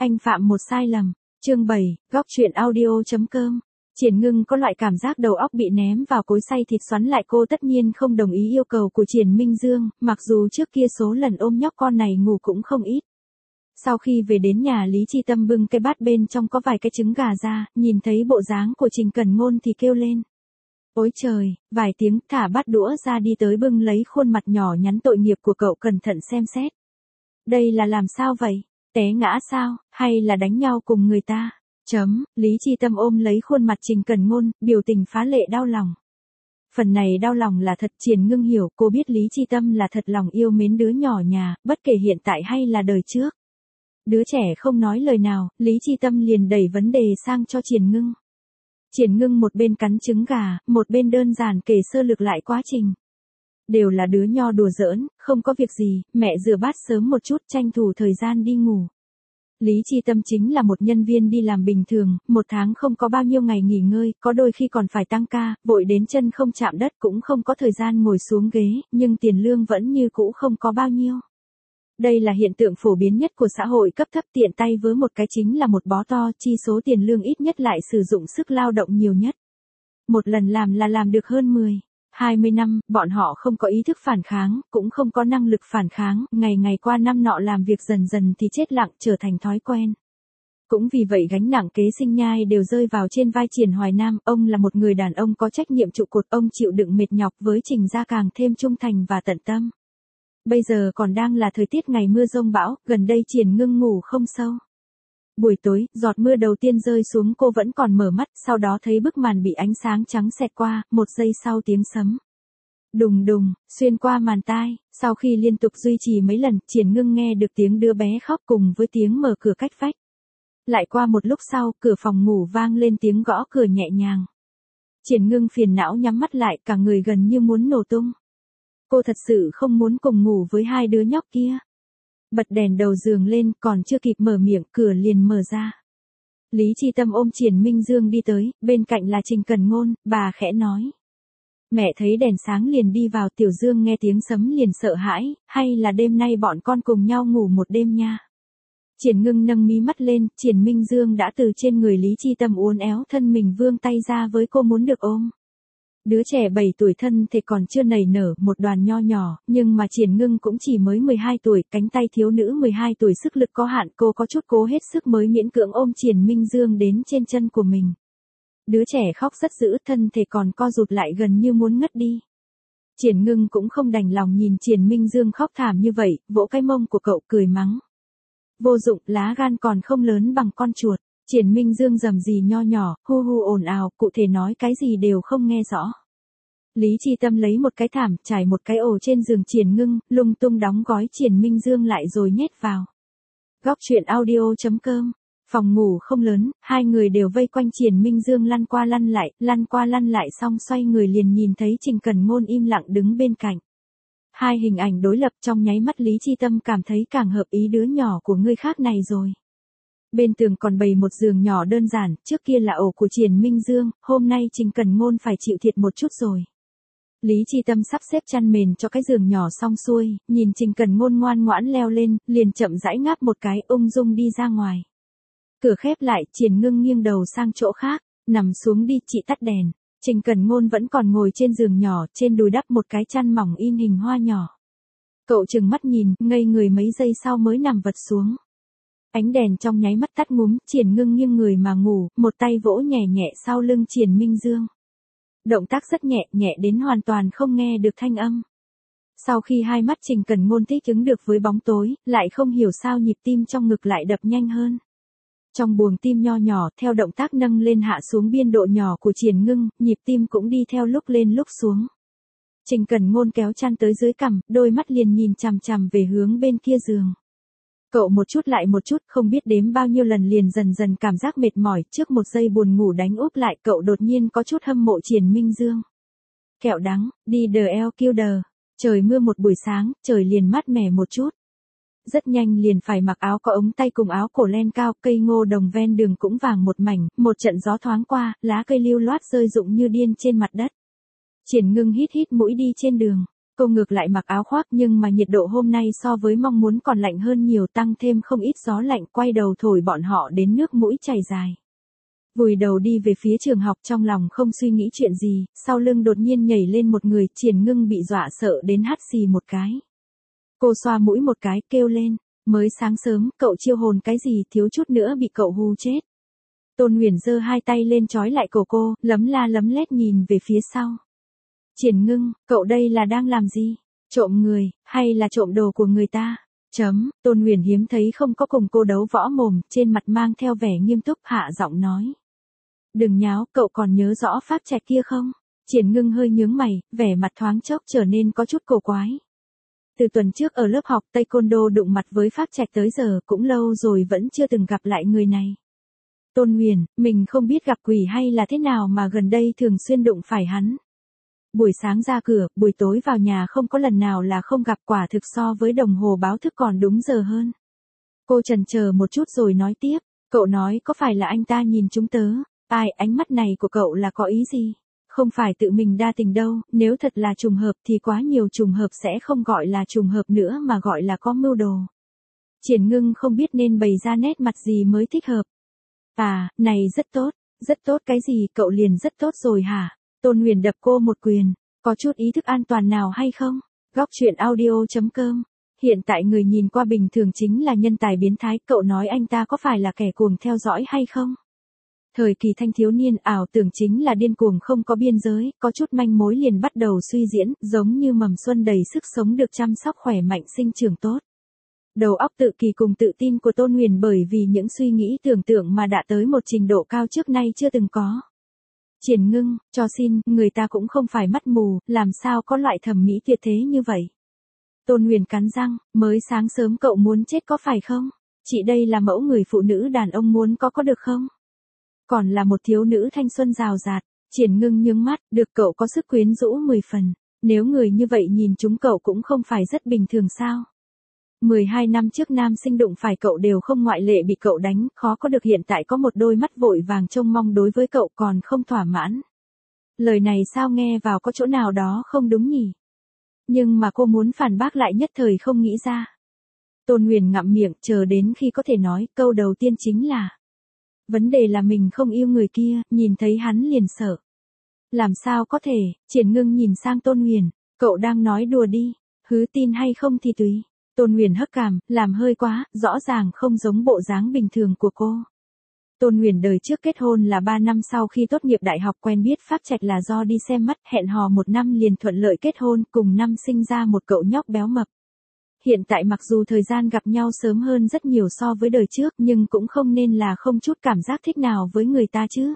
Anh phạm một sai lầm. Chương 7, góc truyện audio.com. Triển Ngưng có loại cảm giác đầu óc bị ném vào cối xay thịt xoắn lại, cô tất nhiên không đồng ý yêu cầu của Triển Minh Dương, mặc dù trước kia số lần ôm nhóc con này ngủ cũng không ít. Sau khi về đến nhà, Lý Chi Tâm bưng cái bát bên trong có vài cái trứng gà ra, nhìn thấy bộ dáng của Trình Cẩn Ngôn thì kêu lên. Ôi trời, vài tiếng thả bát đũa ra đi tới bưng lấy khuôn mặt nhỏ nhắn tội nghiệp của cậu, cẩn thận xem xét. Đây là làm sao vậy? Té ngã sao, hay là đánh nhau cùng người ta? Lý Chi Tâm ôm lấy khuôn mặt Trình Cẩn Ngôn, biểu tình phá lệ đau lòng. Phần này đau lòng là thật. Triển Ngưng hiểu, cô biết Lý Chi Tâm là thật lòng yêu mến đứa nhỏ nhà, bất kể hiện tại hay là đời trước. Đứa trẻ không nói lời nào, Lý Chi Tâm liền đẩy vấn đề sang cho Triển Ngưng. Triển Ngưng một bên cắn trứng gà, một bên đơn giản kể sơ lược lại quá trình. Đều là đứa nho đùa giỡn, không có việc gì, mẹ rửa bát sớm một chút tranh thủ thời gian đi ngủ. Lý Chi Tâm chính là một nhân viên đi làm bình thường, một tháng không có bao nhiêu ngày nghỉ ngơi, có đôi khi còn phải tăng ca, vội đến chân không chạm đất, cũng không có thời gian ngồi xuống ghế, nhưng tiền lương vẫn như cũ không có bao nhiêu. Đây là hiện tượng phổ biến nhất của xã hội cấp thấp, tiện tay với một cái chính là một bó to, chi số tiền lương ít nhất lại sử dụng sức lao động nhiều nhất. Một lần làm là làm được hơn 20 năm, bọn họ không có ý thức phản kháng, cũng không có năng lực phản kháng, ngày ngày qua năm nọ làm việc dần dần thì chết lặng, trở thành thói quen. Cũng vì vậy gánh nặng kế sinh nhai đều rơi vào trên vai Triển Hoài Nam, ông là một người đàn ông có trách nhiệm trụ cột, ông chịu đựng mệt nhọc với Trình gia càng thêm trung thành và tận tâm. Bây giờ còn đang là thời tiết ngày mưa giông bão, gần đây Triển Ngưng ngủ không sâu. Buổi tối, giọt mưa đầu tiên rơi xuống, cô vẫn còn mở mắt, sau đó thấy bức màn bị ánh sáng trắng xẹt qua, một giây sau tiếng sấm đùng đùng xuyên qua màn tai. Sau khi liên tục duy trì mấy lần, Triển Ngưng nghe được tiếng đứa bé khóc cùng với tiếng mở cửa cách vách. Lại qua một lúc sau, cửa phòng ngủ vang lên tiếng gõ cửa nhẹ nhàng. Triển Ngưng phiền não nhắm mắt lại, cả người gần như muốn nổ tung. Cô thật sự không muốn cùng ngủ với hai đứa nhóc kia. Bật đèn đầu giường lên, còn chưa kịp mở miệng, cửa liền mở ra. Lý Chi Tâm ôm Triển Minh Dương đi tới, bên cạnh là Trình Cẩn Ngôn, bà khẽ nói. Mẹ thấy đèn sáng liền đi vào. Tiểu Dương nghe tiếng sấm liền sợ hãi, hay là đêm nay bọn con cùng nhau ngủ một đêm nha. Triển Ngưng nâng mí mắt lên, Triển Minh Dương đã từ trên người Lý Chi Tâm uốn éo thân mình vươn tay ra với cô muốn được ôm. Đứa trẻ 7 tuổi thân thì còn chưa nảy nở, một đoàn nho nhỏ, nhưng mà Triển Ngưng cũng chỉ mới 12 tuổi, cánh tay thiếu nữ 12 tuổi sức lực có hạn, cô có chút cố hết sức mới miễn cưỡng ôm Triển Minh Dương đến trên chân của mình. Đứa trẻ khóc rất dữ, thân thể còn co rụt lại gần như muốn ngất đi. Triển Ngưng cũng không đành lòng nhìn Triển Minh Dương khóc thảm như vậy, vỗ cái mông của cậu cười mắng. Vô dụng, lá gan còn không lớn bằng con chuột. Triển Minh Dương rầm rì nho nhỏ, hu hu ồn ào, cụ thể nói cái gì đều không nghe rõ. Lý Chi Tâm lấy một cái thảm, trải một cái ổ trên giường Triển Ngưng, lung tung đóng gói Triển Minh Dương lại rồi nhét vào. Góc truyện audio.com. Phòng ngủ không lớn, hai người đều vây quanh Triển Minh Dương lăn qua lăn lại xong xoay người liền nhìn thấy Trình Cẩn Ngôn im lặng đứng bên cạnh. Hai hình ảnh đối lập, trong nháy mắt Lý Chi Tâm cảm thấy càng hợp ý đứa nhỏ của người khác này rồi. Bên tường còn bày một giường nhỏ đơn giản, trước kia là ổ của Triển Minh Dương, hôm nay Trình Cẩn Ngôn phải chịu thiệt một chút rồi. Lý Chi Tâm sắp xếp chăn mền cho cái giường nhỏ xong xuôi, nhìn Trình Cẩn Ngôn ngoan ngoãn leo lên, liền chậm rãi ngáp một cái, ung dung đi ra ngoài. Cửa khép lại, Triển Ngưng nghiêng đầu sang chỗ khác, nằm xuống đi, chị tắt đèn. Trình Cẩn Ngôn vẫn còn ngồi trên giường nhỏ, trên đùi đắp một cái chăn mỏng in hình hoa nhỏ. Cậu trừng mắt nhìn, ngây người mấy giây sau mới nằm vật xuống. Ánh đèn trong nháy mắt tắt ngúm, Triển Ngưng nghiêng người mà ngủ, một tay vỗ nhẹ nhẹ sau lưng Triển Minh Dương. Động tác rất nhẹ, nhẹ đến hoàn toàn không nghe được thanh âm. Sau khi hai mắt Trình Cẩn Ngôn thích ứng được với bóng tối, lại không hiểu sao nhịp tim trong ngực lại đập nhanh hơn. Trong buồng tim nho nhỏ, theo động tác nâng lên hạ xuống biên độ nhỏ của Triển Ngưng, nhịp tim cũng đi theo lúc lên lúc xuống. Trình Cẩn Ngôn kéo chăn tới dưới cằm, đôi mắt liền nhìn chằm chằm về hướng bên kia giường. Cậu một chút lại một chút, không biết đếm bao nhiêu lần liền dần dần cảm giác mệt mỏi, trước một giây buồn ngủ đánh úp lại, cậu đột nhiên có chút hâm mộ Triển Minh Dương. Kẹo đắng, đi DLQD. Trời mưa một buổi sáng, trời liền mát mẻ một chút. Rất nhanh liền phải mặc áo có ống tay cùng áo cổ len cao, cây ngô đồng ven đường cũng vàng một mảnh, một trận gió thoáng qua, lá cây lưu loát rơi rụng như điên trên mặt đất. Triển Ngưng hít hít mũi đi trên đường. Cô ngược lại mặc áo khoác nhưng mà nhiệt độ hôm nay so với mong muốn còn lạnh hơn nhiều, tăng thêm không ít gió lạnh, quay đầu thổi bọn họ đến nước mũi chảy dài. Vùi đầu đi về phía trường học, trong lòng không suy nghĩ chuyện gì, sau lưng đột nhiên nhảy lên một người, Triển Ngưng bị dọa sợ đến hắt xì một cái. Cô xoa mũi một cái, kêu lên, mới sáng sớm, cậu chiêu hồn cái gì, thiếu chút nữa bị cậu hù chết. Tôn Huyền giơ hai tay lên trói lại cổ cô, lấm la lấm lét nhìn về phía sau. Triển Ngưng, cậu đây là đang làm gì? Trộm người, hay là trộm đồ của người ta? Tôn Huyền hiếm thấy không có cùng cô đấu võ mồm, trên mặt mang theo vẻ nghiêm túc, hạ giọng nói. Đừng nháo, cậu còn nhớ rõ Pháp Trạch kia không? Triển Ngưng hơi nhướng mày, vẻ mặt thoáng chốc trở nên có chút cổ quái. Từ tuần trước ở lớp học Taekwondo đụng mặt với Pháp Trạch tới giờ cũng lâu rồi vẫn chưa từng gặp lại người này. Tôn Huyền, mình không biết gặp quỷ hay là thế nào mà gần đây thường xuyên đụng phải hắn. Buổi sáng ra cửa, buổi tối vào nhà không có lần nào là không gặp, quả thực so với đồng hồ báo thức còn đúng giờ hơn. Cô chần chờ một chút rồi nói tiếp, cậu nói có phải là anh ta nhìn chúng tớ? Ai, ánh mắt này của cậu là có ý gì? Không phải tự mình đa tình đâu, nếu thật là trùng hợp thì quá nhiều trùng hợp sẽ không gọi là trùng hợp nữa mà gọi là có mưu đồ. Triển Ngưng không biết nên bày ra nét mặt gì mới thích hợp. À, này rất tốt cái gì, cậu liền rất tốt rồi hả? Tôn Huyền đập cô một quyền, có chút ý thức an toàn nào hay không? Góc truyện audio.com. Hiện tại người nhìn qua bình thường chính là nhân tài biến thái, cậu nói anh ta có phải là kẻ cuồng theo dõi hay không? Thời kỳ thanh thiếu niên ảo tưởng chính là điên cuồng không có biên giới, có chút manh mối liền bắt đầu suy diễn, giống như mầm xuân đầy sức sống được chăm sóc khỏe mạnh sinh trưởng tốt. Đầu óc tự kỳ cùng tự tin của Tôn Huyền bởi vì những suy nghĩ tưởng tượng mà đã tới một trình độ cao trước nay chưa từng có. Triển Ngưng, cho xin, người ta cũng không phải mắt mù, làm sao có loại thẩm mỹ tuyệt thế như vậy. Tôn Huyền cắn răng, mới sáng sớm cậu muốn chết có phải không? Chị đây là mẫu người phụ nữ đàn ông muốn có được không? Còn là một thiếu nữ thanh xuân rào rạt, Triển Ngưng nhướng mắt, được cậu có sức quyến rũ 10 phần. Nếu người như vậy nhìn chúng cậu cũng không phải rất bình thường sao? 12 năm trước nam sinh đụng phải cậu đều không ngoại lệ bị cậu đánh, khó có được hiện tại có một đôi mắt vội vàng trông mong đối với cậu còn không thỏa mãn. Lời này sao nghe vào có chỗ nào đó không đúng nhỉ? Nhưng mà cô muốn phản bác lại nhất thời không nghĩ ra. Tôn Huyền ngậm miệng, chờ đến khi có thể nói, câu đầu tiên chính là vấn đề là mình không yêu người kia, nhìn thấy hắn liền sợ. Làm sao có thể? Triển Ngưng nhìn sang Tôn Huyền, cậu đang nói đùa đi, hứ tin hay không thì tùy. Tôn Huyền hất cằm, làm hơi quá, rõ ràng không giống bộ dáng bình thường của cô. Tôn Huyền đời trước kết hôn là 3 năm sau khi tốt nghiệp đại học, quen biết Pháp Trạch là do đi xem mắt, hẹn hò 1 năm liền thuận lợi kết hôn, cùng năm sinh ra một cậu nhóc béo mập. Hiện tại mặc dù thời gian gặp nhau sớm hơn rất nhiều so với đời trước, nhưng cũng không nên là không chút cảm giác thích nào với người ta chứ.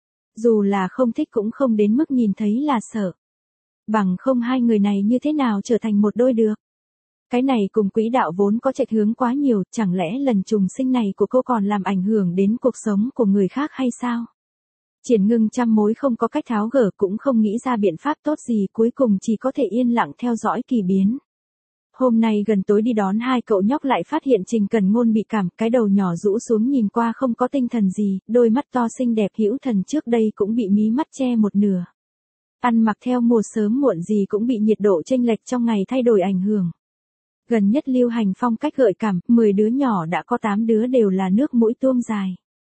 Dù là không thích cũng không đến mức nhìn thấy là sợ. Bằng không hai người này như thế nào trở thành một đôi được. Cái này cùng quỹ đạo vốn có chệch hướng quá nhiều, chẳng lẽ lần trùng sinh này của cô còn làm ảnh hưởng đến cuộc sống của người khác hay sao? Triển Ngưng trăm mối không có cách tháo gỡ, cũng không nghĩ ra biện pháp tốt gì, cuối cùng chỉ có thể yên lặng theo dõi kỳ biến. Hôm nay gần tối đi đón hai cậu nhóc lại phát hiện Trình Cần Ngôn bị cảm, cái đầu nhỏ rũ xuống nhìn qua không có tinh thần gì, đôi mắt to xinh đẹp hữu thần trước đây cũng bị mí mắt che một nửa. Ăn mặc theo mùa sớm muộn gì cũng bị nhiệt độ chênh lệch trong ngày thay đổi ảnh hưởng. Gần nhất lưu hành phong cách gợi cảm, 10 đứa nhỏ đã có 8 đứa đều là nước mũi tuông dài.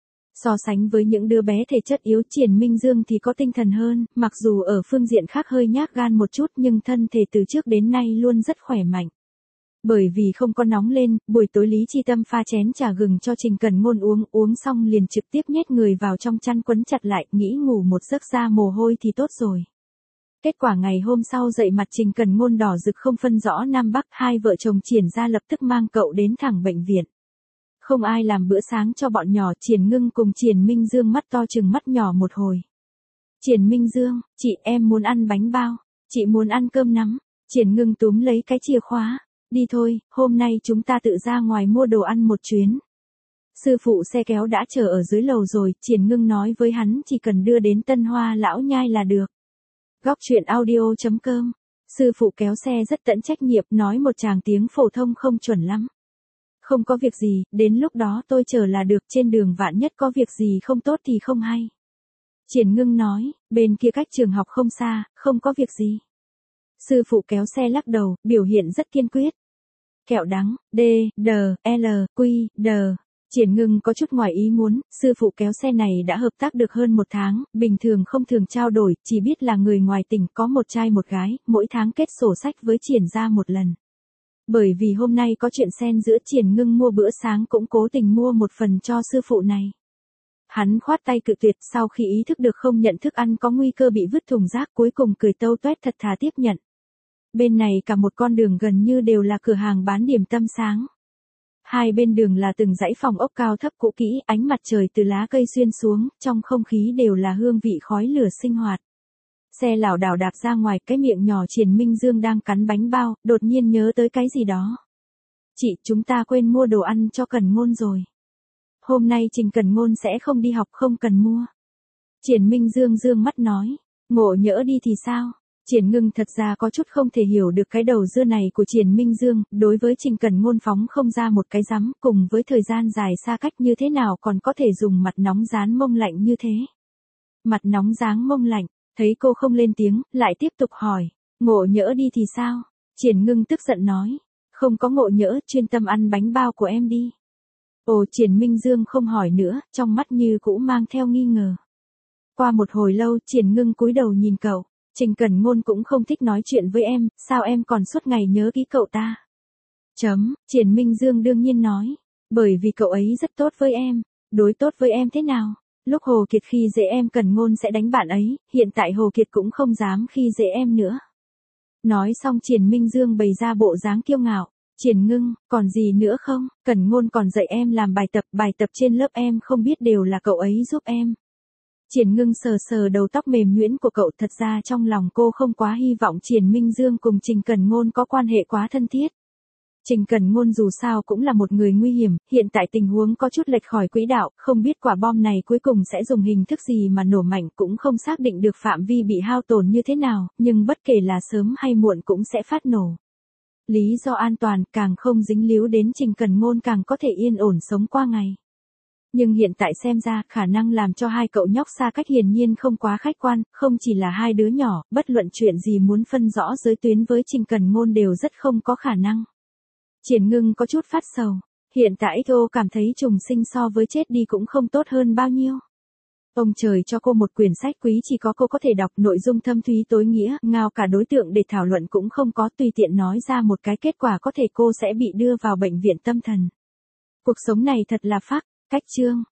So sánh với những đứa bé thể chất yếu, Triển Minh Dương thì có tinh thần hơn, mặc dù ở phương diện khác hơi nhát gan một chút nhưng thân thể từ trước đến nay luôn rất khỏe mạnh. Bởi vì không có nóng lên, buổi tối Lý Chi Tâm pha chén trà gừng cho Trình Cần Ngôn uống xong liền trực tiếp nhét người vào trong chăn quấn chặt lại, nghĩ ngủ một giấc ra mồ hôi thì tốt rồi. Kết quả ngày hôm sau dậy mặt Trình Cần Ngôn đỏ rực không phân rõ Nam Bắc, hai vợ chồng Triển ra lập tức mang cậu đến thẳng bệnh viện. Không ai làm bữa sáng cho bọn nhỏ, Triển Ngưng cùng Triển Minh Dương mắt to chừng mắt nhỏ một hồi. Triển Minh Dương, chị em muốn ăn bánh bao, chị muốn ăn cơm nắm. Triển Ngưng túm lấy cái chìa khóa, đi thôi, hôm nay chúng ta tự ra ngoài mua đồ ăn một chuyến. Sư phụ xe kéo đã chờ ở dưới lầu rồi, Triển Ngưng nói với hắn chỉ cần đưa đến Tân Hoa Lão Nhai là được. Góc truyện audio.com. Sư phụ kéo xe rất tận trách nhiệm, nói một tràng tiếng phổ thông không chuẩn lắm. Không có việc gì, đến lúc đó tôi chờ là được, trên đường vạn nhất có việc gì không tốt thì không hay. Triển Ngưng nói, bên kia cách trường học không xa, không có việc gì. Sư phụ kéo xe lắc đầu, biểu hiện rất kiên quyết. Kẹo đắng, D, D, L, Q, D. Triển Ngưng có chút ngoài ý muốn, sư phụ kéo xe này đã hợp tác được hơn 1 tháng, bình thường không thường trao đổi, chỉ biết là người ngoài tỉnh có một trai một gái, mỗi tháng kết sổ sách với Triển ra một lần. Bởi vì hôm nay có chuyện xen giữa Triển Ngưng mua bữa sáng cũng cố tình mua một phần cho sư phụ này. Hắn khoát tay cự tuyệt sau khi ý thức được không nhận thức ăn có nguy cơ bị vứt thùng rác cuối cùng cười tâu toét thật thà tiếp nhận. Bên này cả một con đường gần như đều là cửa hàng bán điểm tâm sáng. Hai bên đường là từng dãy phòng ốc cao thấp cũ kỹ, ánh mặt trời từ lá cây xuyên xuống, trong không khí đều là hương vị khói lửa sinh hoạt. Xe lảo đảo đạp ra ngoài, cái miệng nhỏ Triển Minh Dương đang cắn bánh bao, đột nhiên nhớ tới cái gì đó. Chị, chúng ta quên mua đồ ăn cho Cần Ngôn rồi. Hôm nay Trình Cần Ngôn sẽ không đi học, không cần mua. Triển Minh Dương dương mắt nói, ngộ nhỡ đi thì sao? Triển Ngưng thật ra có chút không thể hiểu được cái đầu dưa này của Triển Minh Dương, đối với Trình Cần Ngôn phóng không ra một cái rắm, cùng với thời gian dài xa cách như thế nào còn có thể dùng mặt nóng dán mông lạnh như thế. Mặt nóng dán mông lạnh, thấy cô không lên tiếng, lại tiếp tục hỏi, ngộ nhỡ đi thì sao? Triển Ngưng tức giận nói, không có ngộ nhỡ, chuyên tâm ăn bánh bao của em đi. Ồ, Triển Minh Dương không hỏi nữa, trong mắt như cũ mang theo nghi ngờ. Qua một hồi lâu, Triển Ngưng cúi đầu nhìn cậu. Trình Cần Ngôn cũng không thích nói chuyện với em, sao em còn suốt ngày nhớ kỹ cậu ta? Triển Minh Dương đương nhiên nói, bởi vì cậu ấy rất tốt với em. Đối tốt với em thế nào? Lúc Hồ Kiệt khi dễ em Cần Ngôn sẽ đánh bạn ấy, hiện tại Hồ Kiệt cũng không dám khi dễ em nữa. Nói xong Triển Minh Dương bày ra bộ dáng kiêu ngạo. Triển Ngưng, còn gì nữa không? Cần Ngôn còn dạy em làm bài tập trên lớp em không biết đều là cậu ấy giúp em. Triển Ngưng sờ sờ đầu tóc mềm nhuyễn của cậu, thật ra trong lòng cô không quá hy vọng Triển Minh Dương cùng Trình Cần Ngôn có quan hệ quá thân thiết. Trình Cần Ngôn dù sao cũng là một người nguy hiểm, hiện tại tình huống có chút lệch khỏi quỹ đạo, không biết quả bom này cuối cùng sẽ dùng hình thức gì mà nổ mạnh, cũng không xác định được phạm vi bị hao tổn như thế nào, nhưng bất kể là sớm hay muộn cũng sẽ phát nổ. Lý do an toàn, càng không dính líu đến Trình Cần Ngôn càng có thể yên ổn sống qua ngày. Nhưng hiện tại xem ra, khả năng làm cho hai cậu nhóc xa cách hiển nhiên không quá khách quan, không chỉ là hai đứa nhỏ, bất luận chuyện gì muốn phân rõ giới tuyến với Trình Cần Ngôn đều rất không có khả năng. Triển Ngưng có chút phát sầu, hiện tại XO cảm thấy trùng sinh so với chết đi cũng không tốt hơn bao nhiêu. Ông trời cho cô một quyển sách quý chỉ có cô có thể đọc, nội dung thâm thúy tối nghĩa, ngao cả đối tượng để thảo luận cũng không có, tùy tiện nói ra một cái kết quả có thể cô sẽ bị đưa vào bệnh viện tâm thần. Cuộc sống này thật là phác. Cách chương